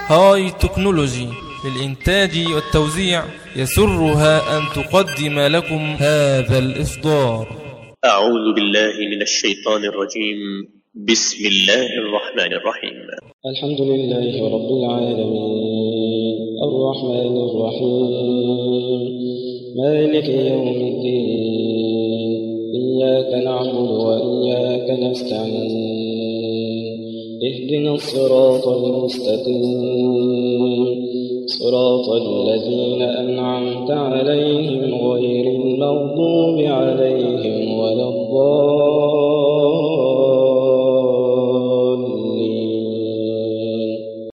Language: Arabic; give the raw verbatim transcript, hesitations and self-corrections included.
هاي تكنولوجي للإنتاج والتوزيع يسرها أن تقدم لكم هذا الإصدار. أعوذ بالله من الشيطان الرجيم. بسم الله الرحمن الرحيم. الحمد لله رب العالمين الرحمن الرحيم مالك يوم الدين إياك نعبد وإياك نستعين اهدنا الصراط المستقيم صراط الذين أنعمت عليهم غير المغضوب عليهم